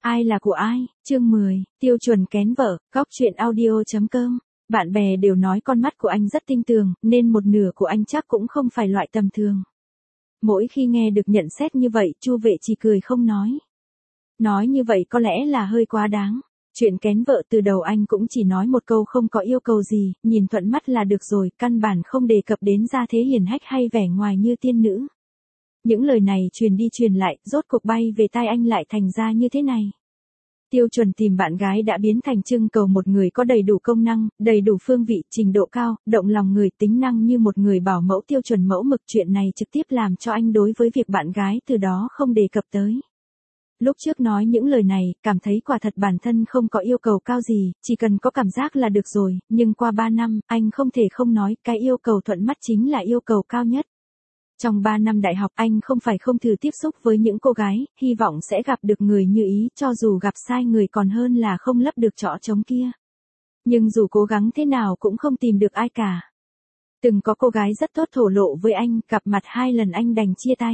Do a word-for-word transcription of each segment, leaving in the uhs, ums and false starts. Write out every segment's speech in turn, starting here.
Ai là của ai? Chương mười, tiêu chuẩn kén vợ, góc truyện audio chấm com. Bạn bè đều nói con mắt của anh rất tinh tường, nên một nửa của anh chắc cũng không phải loại tầm thường. Mỗi khi nghe được nhận xét như vậy, Chu Vệ chỉ cười không nói. Nói như vậy có lẽ là hơi quá đáng. Chuyện kén vợ từ đầu anh cũng chỉ nói một câu không có yêu cầu gì, nhìn thuận mắt là được rồi, căn bản không đề cập đến gia thế hiền hách hay vẻ ngoài như tiên nữ. Những lời này truyền đi truyền lại, rốt cuộc bay về tai anh lại thành ra như thế này. Tiêu chuẩn tìm bạn gái đã biến thành trưng cầu một người có đầy đủ công năng, đầy đủ phương vị, trình độ cao, động lòng người, tính năng như một người bảo mẫu tiêu chuẩn mẫu mực. Chuyện này trực tiếp làm cho anh đối với việc bạn gái từ đó không đề cập tới. Lúc trước nói những lời này, cảm thấy quả thật bản thân không có yêu cầu cao gì, chỉ cần có cảm giác là được rồi, nhưng qua ba năm, anh không thể không nói cái yêu cầu thuận mắt chính là yêu cầu cao nhất. Trong ba năm đại học anh không phải không thử tiếp xúc với những cô gái, hy vọng sẽ gặp được người như ý, cho dù gặp sai người còn hơn là không lấp được chỗ trống kia. Nhưng dù cố gắng thế nào cũng không tìm được ai cả. Từng có cô gái rất tốt thổ lộ với anh, gặp mặt hai lần anh đành chia tay.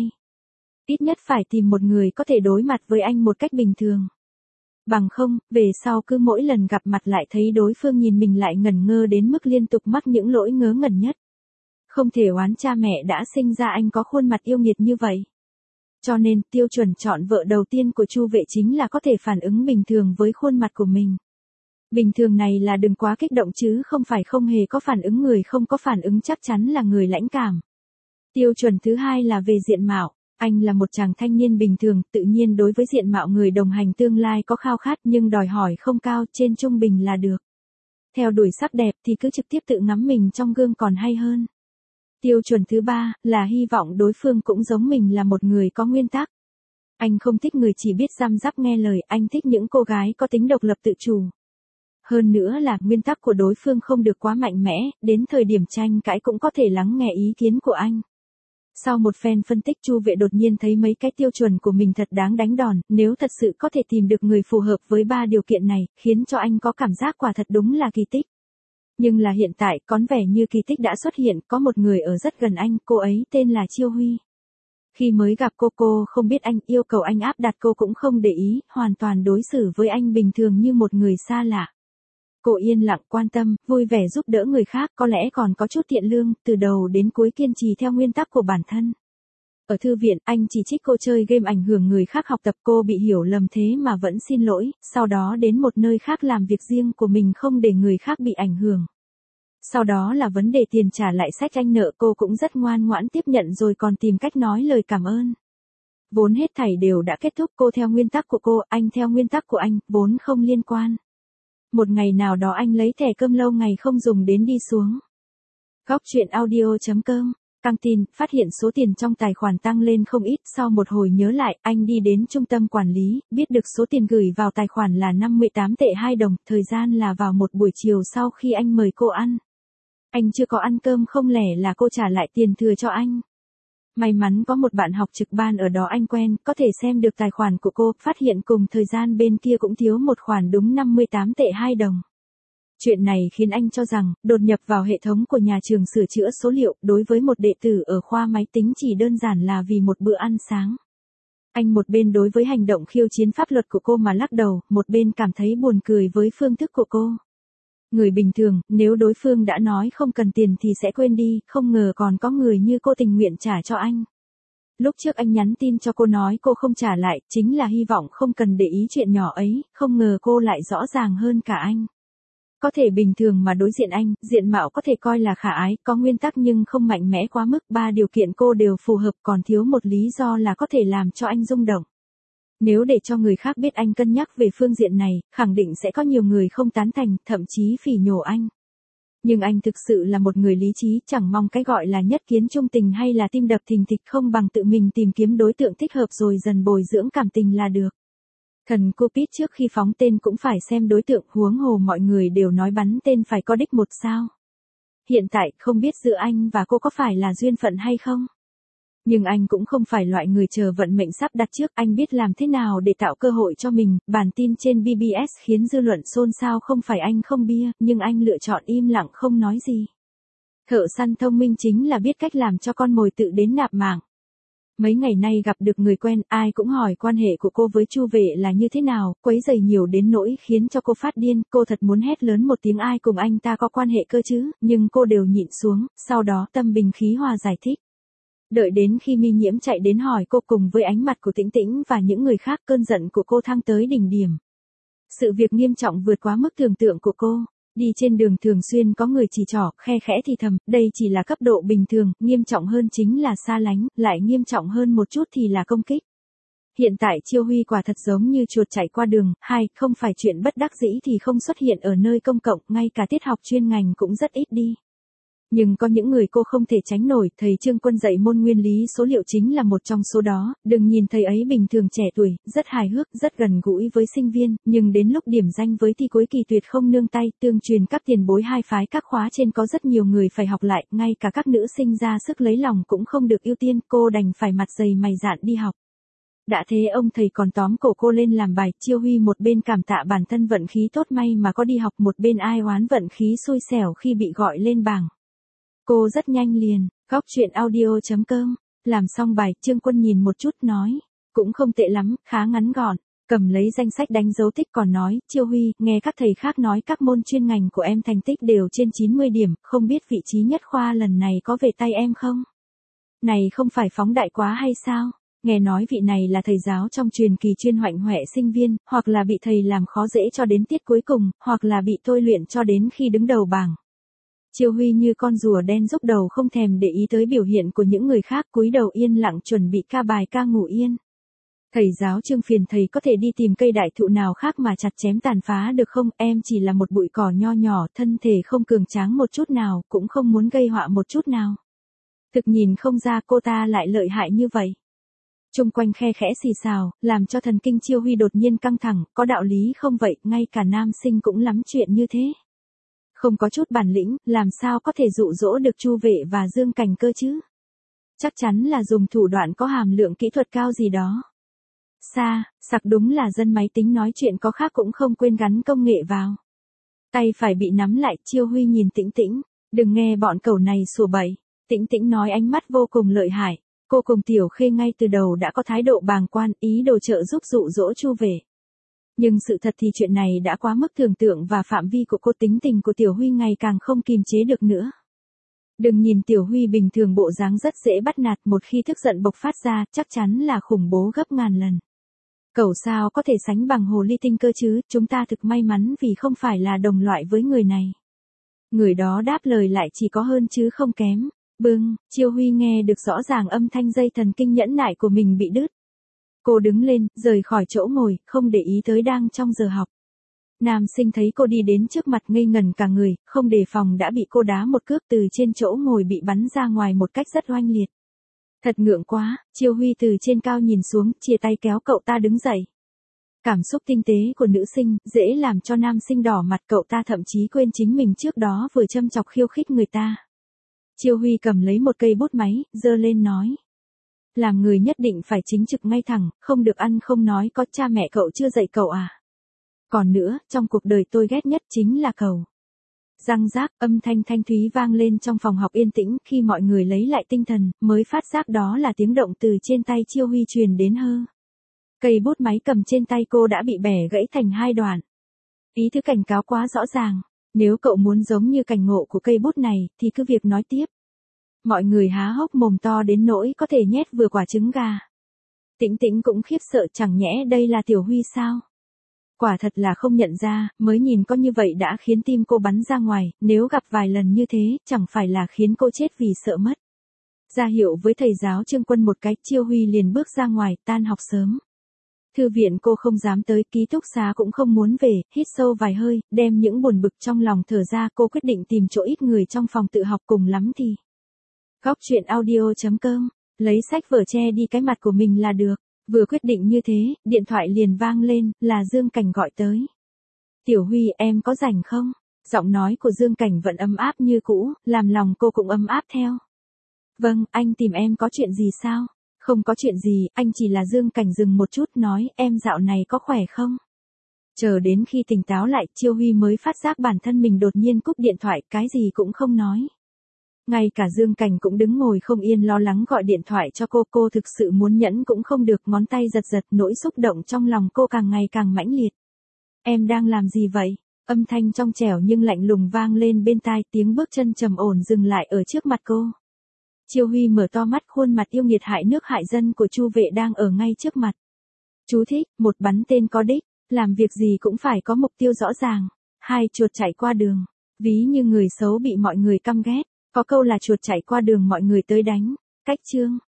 Ít nhất phải tìm một người có thể đối mặt với anh một cách bình thường. Bằng không, về sau cứ mỗi lần gặp mặt lại thấy đối phương nhìn mình lại ngẩn ngơ đến mức liên tục mắc những lỗi ngớ ngẩn nhất. Không thể oán cha mẹ đã sinh ra anh có khuôn mặt yêu nghiệt như vậy. Cho nên, tiêu chuẩn chọn vợ đầu tiên của Chu Vệ chính là có thể phản ứng bình thường với khuôn mặt của mình. Bình thường này là đừng quá kích động chứ không phải không hề có phản ứng, người không có phản ứng chắc chắn là người lãnh cảm. Tiêu chuẩn thứ hai là về diện mạo. Anh là một chàng thanh niên bình thường, tự nhiên đối với diện mạo người đồng hành tương lai có khao khát nhưng đòi hỏi không cao, trên trung bình là được. Theo đuổi sắc đẹp thì cứ trực tiếp tự ngắm mình trong gương còn hay hơn. Tiêu chuẩn thứ ba là hy vọng đối phương cũng giống mình là một người có nguyên tắc. Anh không thích người chỉ biết răm rắp nghe lời, anh thích những cô gái có tính độc lập tự chủ. Hơn nữa là nguyên tắc của đối phương không được quá mạnh mẽ, đến thời điểm tranh cãi cũng có thể lắng nghe ý kiến của anh. Sau một phen phân tích, Chu Vệ đột nhiên thấy mấy cái tiêu chuẩn của mình thật đáng đánh đòn, nếu thật sự có thể tìm được người phù hợp với ba điều kiện này, khiến cho anh có cảm giác quả thật đúng là kỳ tích. Nhưng là hiện tại, có vẻ như kỳ tích đã xuất hiện, có một người ở rất gần anh, cô ấy tên là Chiêu Huy. Khi mới gặp cô cô không biết anh, yêu cầu anh áp đặt cô cũng không để ý, hoàn toàn đối xử với anh bình thường như một người xa lạ. Cô yên lặng quan tâm, vui vẻ giúp đỡ người khác, có lẽ còn có chút thiện lương, từ đầu đến cuối kiên trì theo nguyên tắc của bản thân. Ở thư viện, anh chỉ trích cô chơi game ảnh hưởng người khác học tập, cô bị hiểu lầm thế mà vẫn xin lỗi, sau đó đến một nơi khác làm việc riêng của mình không để người khác bị ảnh hưởng. Sau đó là vấn đề tiền trả lại sách anh nợ, cô cũng rất ngoan ngoãn tiếp nhận rồi còn tìm cách nói lời cảm ơn. Vốn hết thảy đều đã kết thúc, cô theo nguyên tắc của cô, anh theo nguyên tắc của anh, vốn không liên quan. Một ngày nào đó anh lấy thẻ cơm lâu ngày không dùng đến đi xuống. Góc truyện audio chấm com. Căng tin, phát hiện số tiền trong tài khoản tăng lên không ít, sau một hồi nhớ lại, anh đi đến trung tâm quản lý, biết được số tiền gửi vào tài khoản là năm mươi tám tệ hai đồng, thời gian là vào một buổi chiều sau khi anh mời cô ăn. Anh chưa có ăn cơm, không lẽ là cô trả lại tiền thừa cho anh. May mắn có một bạn học trực ban ở đó anh quen, có thể xem được tài khoản của cô, phát hiện cùng thời gian bên kia cũng thiếu một khoản đúng năm mươi tám tệ hai đồng. Chuyện này khiến anh cho rằng, đột nhập vào hệ thống của nhà trường sửa chữa số liệu, đối với một đệ tử ở khoa máy tính chỉ đơn giản là vì một bữa ăn sáng. Anh một bên đối với hành động khiêu chiến pháp luật của cô mà lắc đầu, một bên cảm thấy buồn cười với phương thức của cô. Người bình thường, nếu đối phương đã nói không cần tiền thì sẽ quên đi, không ngờ còn có người như cô tình nguyện trả cho anh. Lúc trước anh nhắn tin cho cô nói cô không trả lại, chính là hy vọng không cần để ý chuyện nhỏ ấy, không ngờ cô lại rõ ràng hơn cả anh. Có thể bình thường mà đối diện anh, diện mạo có thể coi là khả ái, có nguyên tắc nhưng không mạnh mẽ quá mức, ba điều kiện cô đều phù hợp, còn thiếu một lý do là có thể làm cho anh rung động. Nếu để cho người khác biết anh cân nhắc về phương diện này, khẳng định sẽ có nhiều người không tán thành, thậm chí phỉ nhổ anh. Nhưng anh thực sự là một người lý trí, chẳng mong cái gọi là nhất kiến trung tình hay là tim đập thình thịch, không bằng tự mình tìm kiếm đối tượng thích hợp rồi dần bồi dưỡng cảm tình là được. Thần Cupid trước khi phóng tên cũng phải xem đối tượng, huống hồ mọi người đều nói bắn tên phải có đích một sao. Hiện tại, không biết giữa anh và cô có phải là duyên phận hay không? Nhưng anh cũng không phải loại người chờ vận mệnh sắp đặt trước, anh biết làm thế nào để tạo cơ hội cho mình. Bản tin trên bê bê ét khiến dư luận xôn xao, không phải anh không bia, nhưng anh lựa chọn im lặng không nói gì. Thợ săn thông minh chính là biết cách làm cho con mồi tự đến nạp mạng. Mấy ngày nay gặp được người quen, ai cũng hỏi quan hệ của cô với Chu Vệ là như thế nào, quấy rầy nhiều đến nỗi khiến cho cô phát điên, cô thật muốn hét lớn một tiếng ai cùng anh ta có quan hệ cơ chứ, nhưng cô đều nhịn xuống, sau đó tâm bình khí hòa giải thích. Đợi đến khi Mi Nhiễm chạy đến hỏi cô cùng với ánh mặt của Tĩnh Tĩnh và những người khác, cơn giận của cô thăng tới đỉnh điểm. Sự việc nghiêm trọng vượt quá mức tưởng tượng của cô. Đi trên đường thường xuyên có người chỉ trỏ, khe khẽ thì thầm, đây chỉ là cấp độ bình thường, nghiêm trọng hơn chính là xa lánh, lại nghiêm trọng hơn một chút thì là công kích. Hiện tại Chiêu Huy quả thật giống như chuột chạy qua đường, hai, không phải chuyện bất đắc dĩ thì không xuất hiện ở nơi công cộng, ngay cả tiết học chuyên ngành cũng rất ít đi. Nhưng có những người cô không thể tránh nổi, thầy Trương Quân dạy môn nguyên lý số liệu chính là một trong số đó, đừng nhìn thầy ấy bình thường trẻ tuổi, rất hài hước, rất gần gũi với sinh viên, nhưng đến lúc điểm danh với thi cuối kỳ tuyệt không nương tay, tương truyền các tiền bối hai phái các khóa trên có rất nhiều người phải học lại, ngay cả các nữ sinh ra sức lấy lòng cũng không được ưu tiên, cô đành phải mặt dày mày dạn đi học. Đã thế ông thầy còn tóm cổ cô lên làm bài, Chiêu Huy một bên cảm tạ bản thân vận khí tốt may mà có đi học, một bên ai oán vận khí xui xẻo khi bị gọi lên bảng. Cô rất nhanh liền, góc chuyện audio chấm com, làm xong bài, Trương Quân nhìn một chút nói, cũng không tệ lắm, khá ngắn gọn, cầm lấy danh sách đánh dấu tích còn nói, Chiêu Huy, nghe các thầy khác nói các môn chuyên ngành của em thành tích đều trên chín mươi điểm, không biết vị trí nhất khoa lần này có về tay em không? Này không phải phóng đại quá hay sao? Nghe nói vị này là thầy giáo trong truyền kỳ chuyên hoạnh hoẹ sinh viên, hoặc là bị thầy làm khó dễ cho đến tiết cuối cùng, hoặc là bị tôi luyện cho đến khi đứng đầu bảng. Chiêu Huy như con rùa đen rúc đầu không thèm để ý tới biểu hiện của những người khác, cúi đầu yên lặng chuẩn bị ca bài ca ngủ yên. Thầy giáo Trương phiền thầy có thể đi tìm cây đại thụ nào khác mà chặt chém tàn phá được không, em chỉ là một bụi cỏ nho nhỏ, thân thể không cường tráng một chút nào, cũng không muốn gây họa một chút nào. Thực nhìn không ra cô ta lại lợi hại như vậy. Trung quanh khe khẽ xì xào, làm cho thần kinh Chiêu Huy đột nhiên căng thẳng, có đạo lý không vậy, ngay cả nam sinh cũng lắm chuyện như thế. Không có chút bản lĩnh, làm sao có thể dụ dỗ được Chu Vệ và Dương Cảnh cơ chứ? Chắc chắn là dùng thủ đoạn có hàm lượng kỹ thuật cao gì đó. Xa, sặc đúng là dân máy tính nói chuyện có khác cũng không quên gắn công nghệ vào. Tay phải bị nắm lại, Chiêu Huy nhìn Tĩnh Tĩnh, đừng nghe bọn cẩu này sủa bậy. Tĩnh Tĩnh nói ánh mắt vô cùng lợi hại, cô cùng Tiểu Khê ngay từ đầu đã có thái độ bàng quan, ý đồ trợ giúp dụ dỗ Chu Vệ. Nhưng sự thật thì chuyện này đã quá mức tưởng tượng và phạm vi của cô, tính tình của Tiểu Huy ngày càng không kìm chế được nữa. Đừng nhìn Tiểu Huy bình thường bộ dáng rất dễ bắt nạt, một khi tức giận bộc phát ra, chắc chắn là khủng bố gấp ngàn lần. Cẩu sao có thể sánh bằng hồ ly tinh cơ chứ, chúng ta thực may mắn vì không phải là đồng loại với người này. Người đó đáp lời lại chỉ có hơn chứ không kém. Bưng, Chiêu Huy nghe được rõ ràng âm thanh dây thần kinh nhẫn nại của mình bị đứt. Cô đứng lên, rời khỏi chỗ ngồi, không để ý tới đang trong giờ học. Nam sinh thấy cô đi đến trước mặt ngây ngẩn cả người, không đề phòng đã bị cô đá một cước, từ trên chỗ ngồi bị bắn ra ngoài một cách rất oanh liệt. Thật ngượng quá, Chiêu Huy từ trên cao nhìn xuống, chia tay kéo cậu ta đứng dậy. Cảm xúc tinh tế của nữ sinh, dễ làm cho nam sinh đỏ mặt, cậu ta thậm chí quên chính mình trước đó vừa châm chọc khiêu khích người ta. Chiêu Huy cầm lấy một cây bút máy, giơ lên nói. Làm người nhất định phải chính trực ngay thẳng, không được ăn không nói, có cha mẹ cậu chưa dạy cậu à? Còn nữa, trong cuộc đời tôi ghét nhất chính là cậu. Răng rác, âm thanh thanh thúy vang lên trong phòng học yên tĩnh, khi mọi người lấy lại tinh thần, mới phát giác đó là tiếng động từ trên tay Chiêu Huy truyền đến hơ. Cây bút máy cầm trên tay cô đã bị bẻ gãy thành hai đoạn. Ý thứ cảnh cáo quá rõ ràng, nếu cậu muốn giống như cảnh ngộ của cây bút này, thì cứ việc nói tiếp. Mọi người há hốc mồm to đến nỗi có thể nhét vừa quả trứng gà. Tĩnh Tĩnh cũng khiếp sợ, chẳng nhẽ đây là Tiểu Huy sao? Quả thật là không nhận ra, mới nhìn có như vậy đã khiến tim cô bắn ra ngoài, nếu gặp vài lần như thế, chẳng phải là khiến cô chết vì sợ mất. Ra hiệu với thầy giáo Trương Quân một cái, Chiêu Huy liền bước ra ngoài, tan học sớm. Thư viện cô không dám tới, ký túc xá cũng không muốn về, hít sâu vài hơi, đem những buồn bực trong lòng thở ra, cô quyết định tìm chỗ ít người trong phòng tự học, cùng lắm thì. Góc chuyện audio chấm com, lấy sách vở che đi cái mặt của mình là được. Vừa quyết định như thế, điện thoại liền vang lên, là Dương Cảnh gọi tới. Tiểu Huy, em có rảnh không? Giọng nói của Dương Cảnh vẫn ấm áp như cũ, làm lòng cô cũng ấm áp theo. Vâng, anh tìm em có chuyện gì sao? Không có chuyện gì, anh chỉ là Dương Cảnh dừng một chút nói, em dạo này có khỏe không? Chờ đến khi tỉnh táo lại, Chiêu Huy mới phát giác bản thân mình đột nhiên cúp điện thoại, cái gì cũng không nói. Ngay cả Dương Cảnh cũng đứng ngồi không yên lo lắng gọi điện thoại cho cô, cô thực sự muốn nhẫn cũng không được, ngón tay giật giật, nỗi xúc động trong lòng cô càng ngày càng mãnh liệt. Em đang làm gì vậy? Âm thanh trong trẻo nhưng lạnh lùng vang lên bên tai, tiếng bước chân trầm ổn dừng lại ở trước mặt cô. Chiêu Huy mở to mắt, khuôn mặt yêu nghiệt hại nước hại dân của Chu Vệ đang ở ngay trước mặt. Chú thích, một bắn tên có đích, làm việc gì cũng phải có mục tiêu rõ ràng. Hai, chuột chạy qua đường, ví như người xấu bị mọi người căm ghét, có câu là chuột chạy qua đường mọi người tới đánh. Cách chương